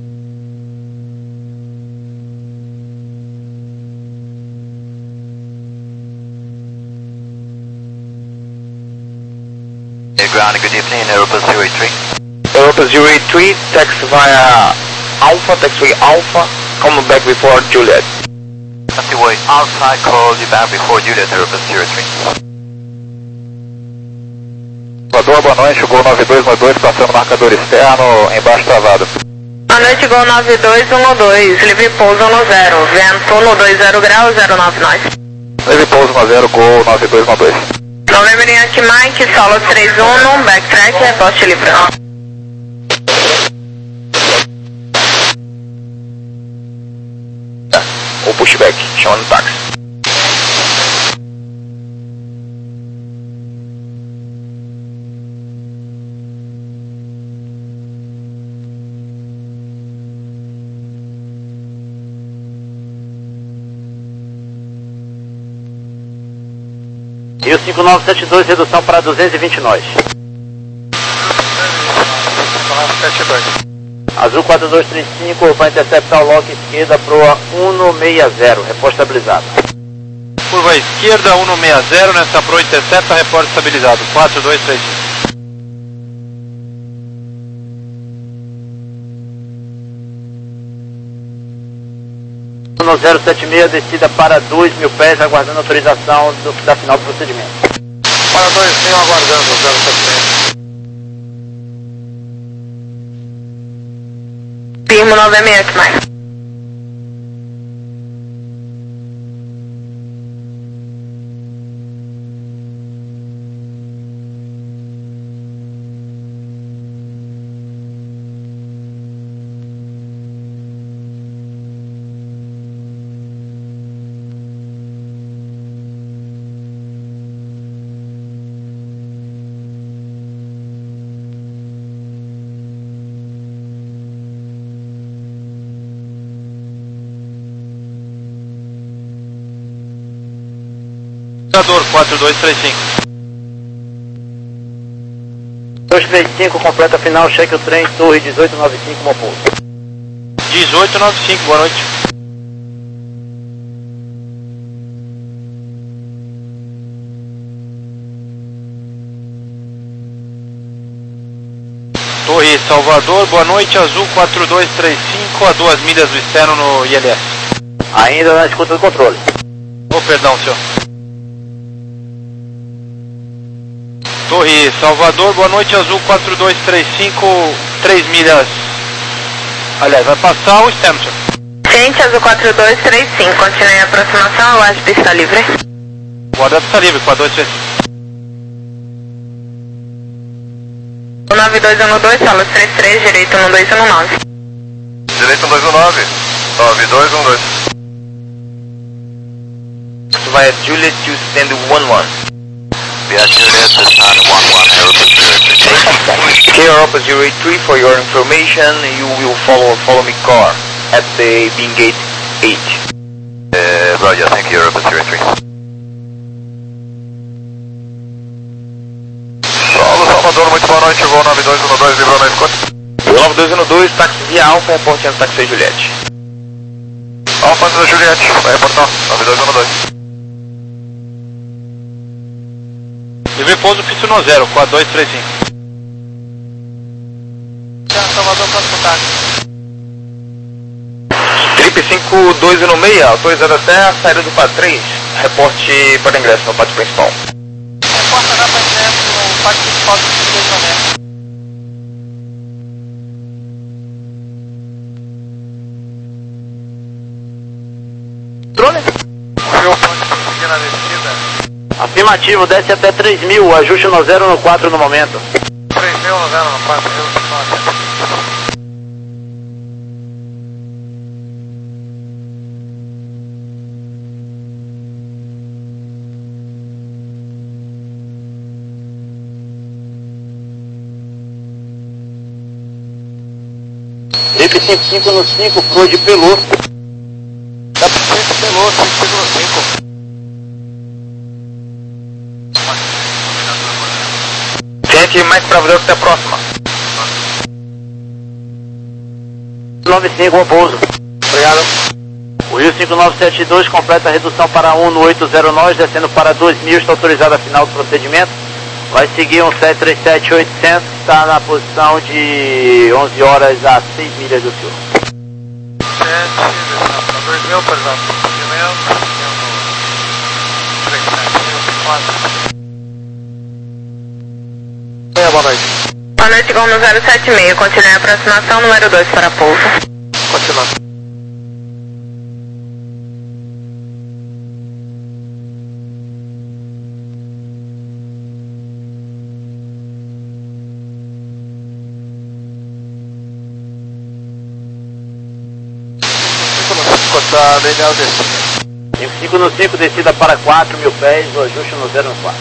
[SPEAKER 5] Yeah, ground, good evening, Europa zero eight three.
[SPEAKER 4] Europa zero eight three, taxi via Alpha, taxiway Alpha, come back before Juliet.
[SPEAKER 5] Taxiway outside, call you back before Juliet, Europa zero three.
[SPEAKER 2] Salvador, boa noite, Gol nove dois nove dois, passando marcador externo, embaixo travado.
[SPEAKER 3] Boa noite, Gol nove dois um dois, livre pouso no zero, vento no dois zero graus, zero nove nós.
[SPEAKER 2] Livre pouso no zero, Gol nove dois nove dois.
[SPEAKER 3] Novembro Yankee Mike, solo três um, backtrack, reposte livre.
[SPEAKER 4] Ou pushback, chamando táxi.
[SPEAKER 1] Rio cinco nove sete dois, redução para duzentos e vinte nós. Azul quatro dois três cinco, vai interceptar o lock esquerda proa cento e sessenta, repórte estabilizado.
[SPEAKER 6] Curva esquerda, cento e sessenta, nessa proa intercepta, repórte estabilizado, quatro dois três cinco.
[SPEAKER 1] zero sete seis, descida para dois mil pés, aguardando autorização do, da final do procedimento.
[SPEAKER 5] Para dois mil, aguardando zero sete seis.
[SPEAKER 3] Firmo nove seis oito mais.
[SPEAKER 6] quatro dois três cinco.
[SPEAKER 1] dois três cinco, completa final, cheque o trem, torre dezoito noventa e cinco, bom pouso.
[SPEAKER 6] dezoito noventa e cinco, boa noite. Torre Salvador, boa noite, Azul quatro dois três cinco, a duas milhas do externo no I L S.
[SPEAKER 1] Ainda na escuta do controle.
[SPEAKER 6] Oh, perdão, senhor. Torre Salvador, boa noite, Azul quatro dois três cinco, três milhas. Aliás, vai passar o externo, senhor.
[SPEAKER 3] Gente, Azul quatro dois três cinco, continue a aproximação, aguarde pista livre.
[SPEAKER 6] Guarda pista livre, quatro dois três cinco.
[SPEAKER 3] nove dois um dois, salas três três, direito um dois um nove.
[SPEAKER 5] Direito um dois um nove, nove dois um dois.
[SPEAKER 4] Via Juliet to stand one one.
[SPEAKER 5] Via Juliet to stand one one, Aeroport zero eight three.
[SPEAKER 4] K Europa zero eight three, for your information, you will follow follow me car at the beam gate eight.
[SPEAKER 5] Uh, Roger, thank you, Aeroport zero eight three. Paulo Salvador, muito boa noite, voo nove dois um dois, livrou na escuta.
[SPEAKER 4] nove dois um dois, táxi via Alfa, reportando táxi Juliette.
[SPEAKER 5] Alfa da Juliette, vai reportar, nove dois um dois.
[SPEAKER 6] Livre pouso, pista no zero, quatro dois três cinco.
[SPEAKER 5] Salvador, próximo táxi.
[SPEAKER 4] Trip cinco dois um seis, autorizado até a saída do P A três, reporte para ingresso no pátio principal.
[SPEAKER 5] Reporta na para ingresso no pátio principal do cinco dois um seis.
[SPEAKER 1] Drone?
[SPEAKER 5] Viu o ponto que consegui na descida?
[SPEAKER 1] Afirmativo, desce até três mil, ajuste no zero no quatro no momento.
[SPEAKER 5] três mil no zero no quatro,
[SPEAKER 1] Trip cinco cinco no cinco, pro de Pelô.
[SPEAKER 5] Dá para cinco Pelô, cinco cinco no cinco.
[SPEAKER 4] Gente, mais para ver que está próxima.
[SPEAKER 1] nove cinco, bom pouso.
[SPEAKER 5] Obrigado.
[SPEAKER 1] O Rio cinco nove sete dois completa a redução para cento e oitenta nós, descendo para dois mil, está autorizado a final do procedimento. Vai seguir um sete três sete oitocentos, está na posição de onze horas a seis milhas do senhor.
[SPEAKER 5] sete, dois mil, perdão. dois mil, três sete, quatro. Boa noite.
[SPEAKER 3] Boa noite, Gol no zero sete seis, continue a aproximação, número dois para pouso.
[SPEAKER 5] Continuando. Está linear descida.
[SPEAKER 1] cinco no cinco, descida para quatro mil pés, o ajuste no zero no quatro.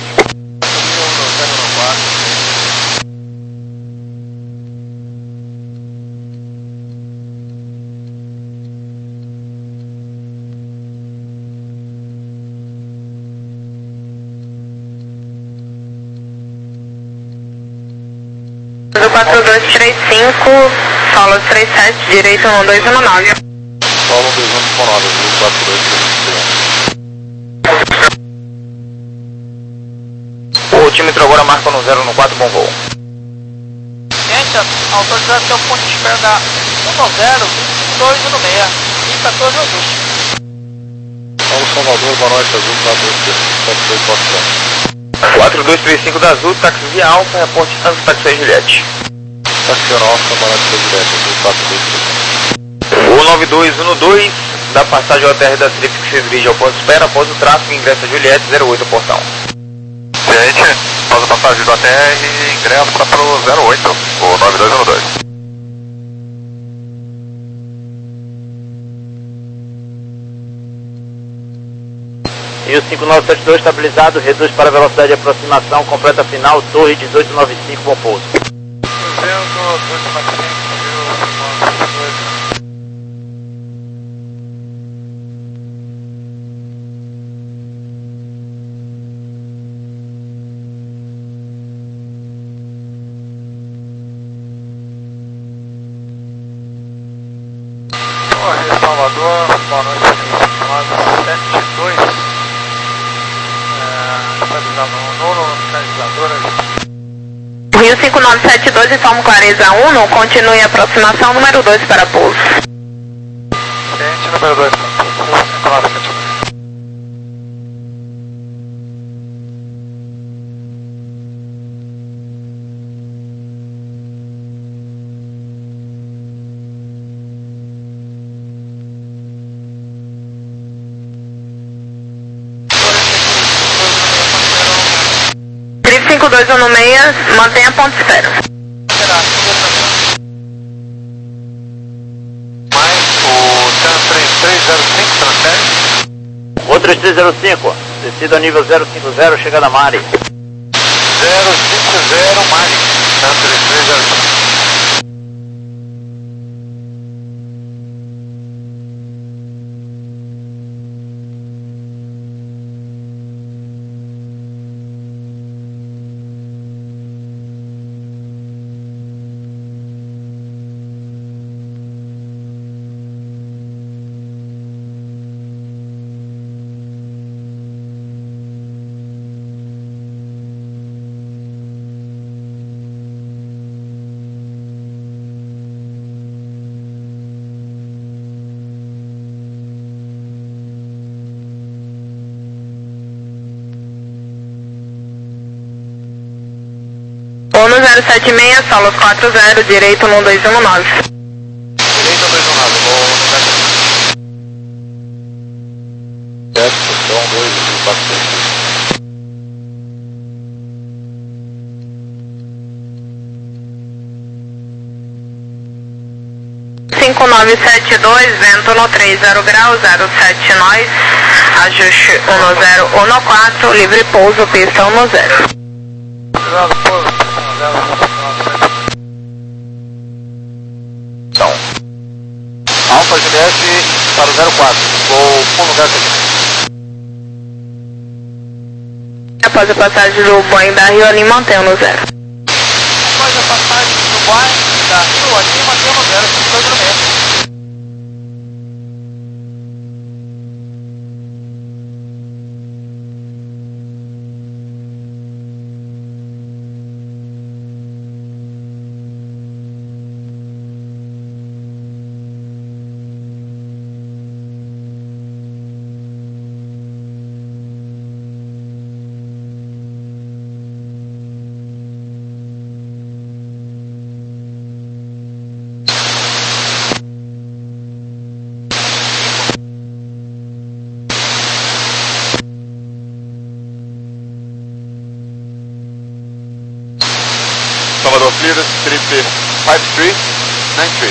[SPEAKER 3] quatro dois três cinco, solo três sete, direito um dois um nove.
[SPEAKER 5] Solo um dois um nove, quatro dois três cinco.
[SPEAKER 4] O tímetro agora marca no zero no quatro, bom voo.
[SPEAKER 6] Gente, autorizado até o ponto de espera da um zero, dois um seis e quatorze azul.
[SPEAKER 5] Paulo Salvador, boa noite, Azul quatro dois quatro.
[SPEAKER 4] quatro dois três cinco da Azul, táxi via Alfa, reporte Antaxi Juliette.
[SPEAKER 5] Táxi Alfa, boa noite, Juliette, Azul quatro dois três cinco.
[SPEAKER 4] O nove dois um dois, da passagem O T R da Trip que se dirige ao ponto de espera, após o tráfego, ingressa Juliette, zero oito, portão.
[SPEAKER 5] Gente, após a passagem do A T R, ingressa para o zero oito, o nove dois um dois.
[SPEAKER 1] E o cinco nove sete dois estabilizado, reduz para a velocidade de aproximação, completa final, torre dezoito noventa e cinco, bom pouso.
[SPEAKER 5] Torre Salvador, boa noite, nove sete dois.
[SPEAKER 3] Rio cinco nove sete dois, informa Clareza um, continue a aproximação número dois para pouso.
[SPEAKER 5] Gente, número dois para pouso, cinco nove sete dois.
[SPEAKER 3] cinco dois um seis, mantenha ponto de espera.
[SPEAKER 5] Mais o Trans três três zero cinco, transfere.
[SPEAKER 1] O três três zero cinco, descida nível zero cinco zero, chegada a Mari.
[SPEAKER 5] zero cinco zero, Mari. Trans três três zero cinco.
[SPEAKER 3] Ono zero sete seis, solos quatro zero, direito um dois um nove.
[SPEAKER 5] Direito dois um nove, vou no sete. Certo, posição dois quatro seis.
[SPEAKER 3] cinco nove sete dois, vento no três zero grau, zero sete nós, ajuste um zero um quatro, livre pouso, pista um zero.
[SPEAKER 5] Obrigado, pouso, um zero sete. Então, Alfa Juliette para o zero quatro, vou para o lugar aqui.
[SPEAKER 3] Após a passagem do Boeing da Rio, ali mantém no zero.
[SPEAKER 6] Após a passagem do Boeing da Rio, ali mantém no zero, cinco dois um seis.
[SPEAKER 5] Salvador Clear, trip five three nine three.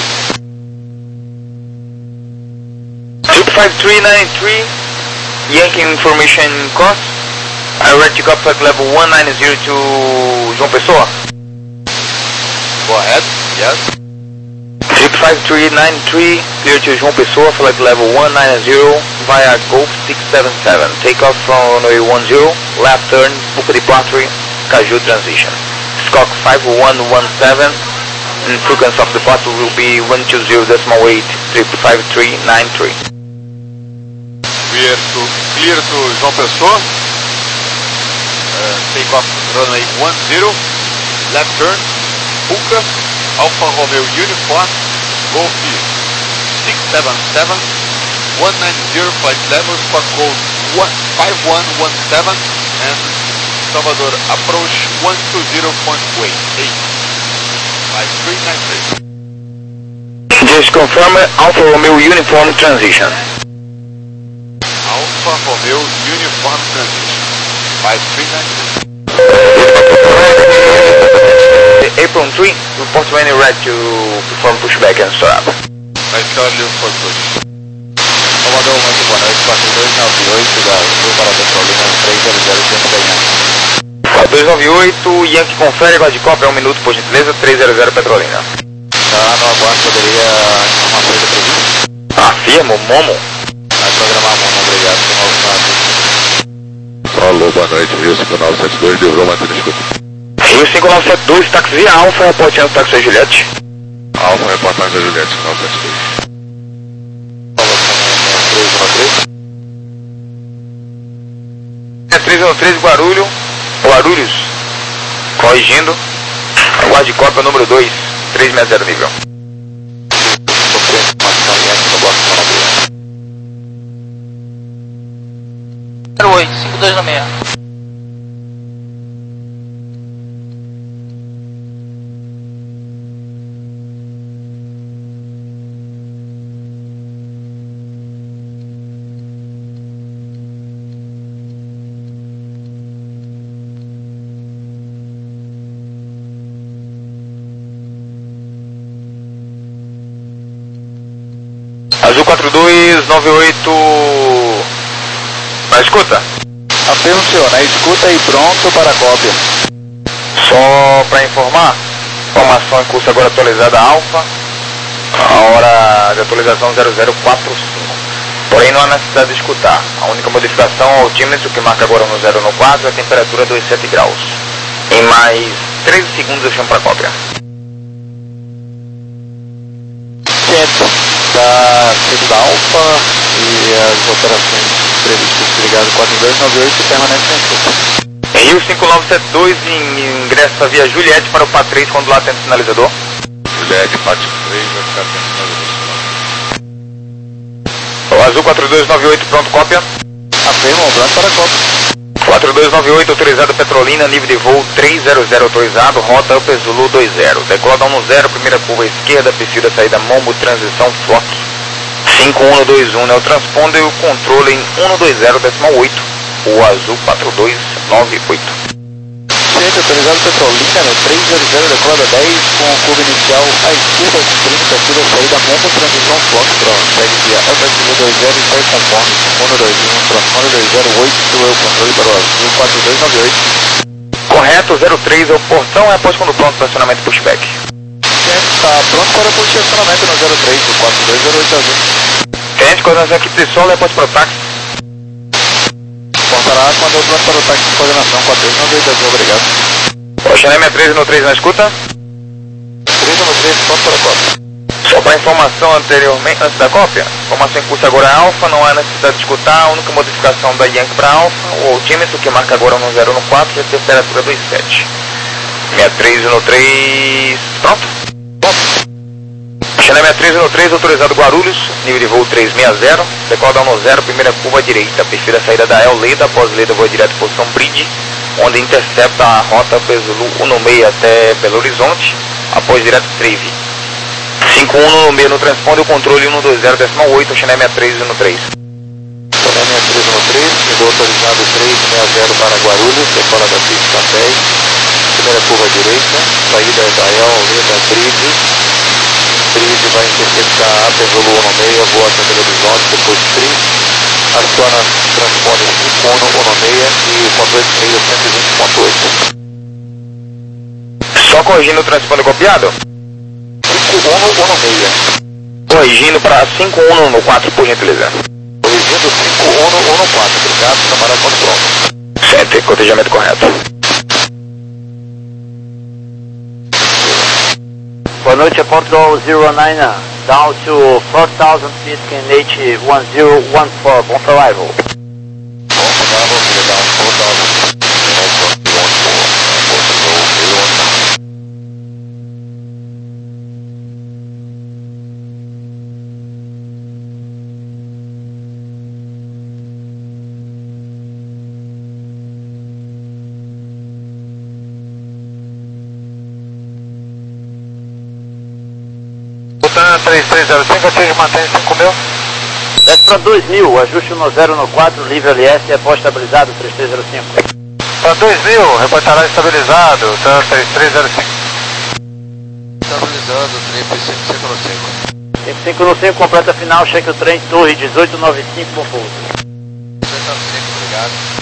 [SPEAKER 4] Trip five three nine three, Yankee information cost. I read to flight level one nine zero to João Pessoa.
[SPEAKER 5] Go ahead, yes.
[SPEAKER 4] Trip five three nine three, clear to João Pessoa, flight level one nine zero via Golf six seven seven. Takeoff from runway one zero, left turn, Puka departure, Caju transition. Scock five one one seven, and frequency of departure will be one two zero point eight three five three nine three.
[SPEAKER 5] Clear to, clear to João Pessoa. Uh, take off runway one zero, left turn, Puka, Alfa Romeo Uniform, Golf six seven seven, one nine zero flight level for code five one one seven and Salvador approach one two zero point eight eight five three nine three.
[SPEAKER 4] Just confirm Alfa Romeo Uniform transition.
[SPEAKER 5] Alfa Romeo Uniform transition five three nine three.
[SPEAKER 4] Apron three, report when you're ready to perform pushback and start up.
[SPEAKER 5] Vai Charlie for push. Salvador, muito boa noite, quatro dois nove oito da Sul para a Petrolina três zero zero Yankee.
[SPEAKER 4] quatro dois nove oito, Yankee confere, guarda de cópia, um minuto por gentileza, três zero zero Petrolina.
[SPEAKER 5] Tá no aguardo, poderia informar a coisa prevista?
[SPEAKER 4] Afirmo, Momo.
[SPEAKER 5] Vai programar Momo, obrigado, por novo nove.
[SPEAKER 7] Alô, boa noite, Rio cinco nove sete dois, livrou, mantendo escuta.
[SPEAKER 4] Rio cinco nove sete dois, táxi via Alfa, reportando táxi Juliette.
[SPEAKER 7] Alfa, reportagem da Juliette, cinco nove sete dois.
[SPEAKER 4] É três um três, Guarulhos, Guarulhos, corrigindo, aguarde cópia número dois, três seis zero nível.
[SPEAKER 6] zero oito, cinco dois nove seis.
[SPEAKER 4] Azul quatro dois nove oito, na escuta?
[SPEAKER 5] Afirmo, senhor, na escuta e pronto para a cópia.
[SPEAKER 4] Só para informar, informação em curso agora atualizada Alfa, a hora de atualização zero zero quatro cinco. Porém não há necessidade de escutar, a única modificação ao altímetro que marca agora no zero no quatro é a temperatura dois sete graus. Em mais treze segundos eu chamo para a cópia.
[SPEAKER 5] Certo. Da sede da Alfa e as operações previstas, obrigado, quatro dois nove oito, permanece em escuta.
[SPEAKER 4] Rio cinco nove sete dois, ingressa via Juliette para o P A três quando lá tem sinalizador.
[SPEAKER 7] Juliette, P A três, vai ficar sem sinalizador.
[SPEAKER 4] O Azul quatro dois nove oito, pronto, cópia.
[SPEAKER 5] Afirmo, pronto para a cópia.
[SPEAKER 4] quatro dois nove oito, autorizado Petrolina, nível de voo três zero zero autorizado, rota Upper Zulu dois zero. Decola um zero, primeira curva esquerda, perfil da saída Momo, transição Flock. cinco um dois um, né? O transponder e o controle em um dois zero decimal oito, o Azul quatro dois nove oito.
[SPEAKER 5] Gente, autorizado Petrolina no três zero zero, decolada dez, com curva inicial à esquerda, cumprindo perfil da saída Momo, transição Flock, pronto. Segue via Upper Zulu dois zero e sai conforme um dois um, transponder dois zero oito, é o controle para o Azul quatro dois nove oito.
[SPEAKER 4] Correto, zero três é o portão, é após quando pronto para acionamento pushback.
[SPEAKER 5] Gente, está pronto para o posicionamento no zero três, do quatro dois zero oito Azul.
[SPEAKER 4] Tenente, coordenação equipe de solo, é após para o táxi.
[SPEAKER 5] Portará quando eu pronto para o táxi de coordenação quatro dois nove oito Azul, obrigado.
[SPEAKER 4] Oceanem sessenta e três no três na escuta.
[SPEAKER 5] três nove três, pronto para a cópia.
[SPEAKER 4] Só para informação anteriormente, antes da cópia, informação em curso agora é Alfa, não há necessidade de escutar, a única modificação da Yankee para Alfa, o altímetro que marca agora no zero no quatro e a temperatura dois sete. sessenta e três no três, pronto? Channel sessenta e três no três, autorizado Guarulhos, nível de voo três seis zero, decola no zero, primeira curva à direita, perfil da saída da El Leda, após Leda voa direto para posição Bridge, onde intercepta a rota Zulu um no meio até Belo Horizonte, após direto Trave. cinco um no meio no transponder, o controle um dois zero decimal oito, Channel sessenta e três no três.
[SPEAKER 5] Channel sessenta e três no três, nível autorizado três seis zero para Guarulhos, decola da pista dez, primeira curva à direita, saída da El Leda Bridge. Bridge vai interceptar a Zulu um no meio, voa até Belo Horizonte, depois Trave, aciona transponder cinco um no meio e controle de meio cento e vinte ponto oito.
[SPEAKER 4] Só corrigindo o transponder copiado?
[SPEAKER 5] cinco um no meio.
[SPEAKER 4] Corrigindo para cinco um no quatro, por gentileza.
[SPEAKER 5] Corrigindo cinco um no quatro, obrigado, camarada, quando pronto.
[SPEAKER 4] Sente, cotejamento correto. Boa
[SPEAKER 1] noite, é Portugal zero one nine, down to four thousand feet, K N H one zero one four, bom arrival.
[SPEAKER 2] três três zero cinco, atinge, mantém cinco mil.
[SPEAKER 1] Desce para dois mil, ajuste um zero no quatro, livre L S, repós estabilizado, três três zero cinco.
[SPEAKER 2] Para dois mil, reportará estabilizado, três três zero cinco.
[SPEAKER 5] Estabilizando, trip cinco cinco no cinco.
[SPEAKER 1] cinco cinco no cinco, completa final, cheque o trem, torre dezoito noventa e cinco, bom pouso.
[SPEAKER 5] dezoito noventa e cinco, obrigado.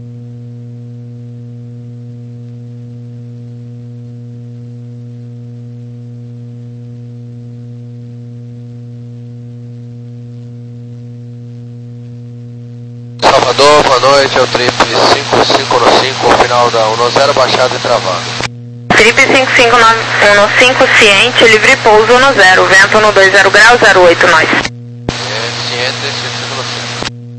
[SPEAKER 5] Salvador, boa noite, é o trip cinco cinco no cinco, final da um zero, baixado e travado.
[SPEAKER 3] Trip cinco cinco no cinco, ciente, livre pouso um zero, vento no dois zero graus, zero oito, nós.
[SPEAKER 5] Ciente, ciente, cinco cinco no cinco.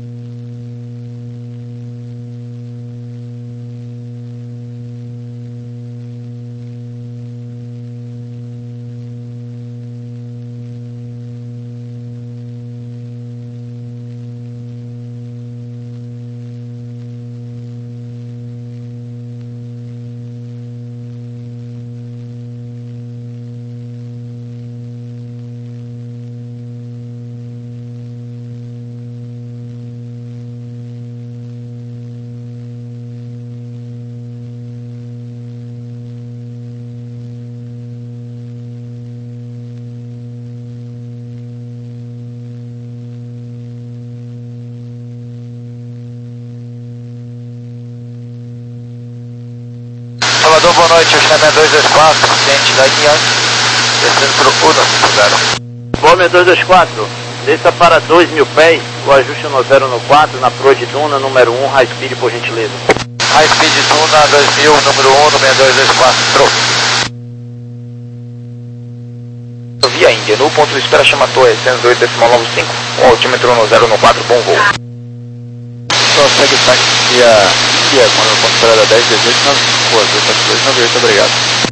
[SPEAKER 5] Salvador, boa noite, o China dois dois quatro, ciente da Yankee, descendo para o um cinco zero.
[SPEAKER 1] Bomber dois dois quatro, desça para dois mil pés, o ajuste um zero no quatro, na proa de Duna, número um, high speed, por gentileza.
[SPEAKER 5] High speed Duna dois mil, número um, no seis dois dois quatro.
[SPEAKER 4] Via Índia, no ponto de espera chama Torre cento e dois decimal noventa e cinco, o altímetro no zero no quatro, bom voo.
[SPEAKER 5] Só segue o táxi via Índia, quando eu ponto esperada dez dezoito, nove, dois nove oito, obrigado.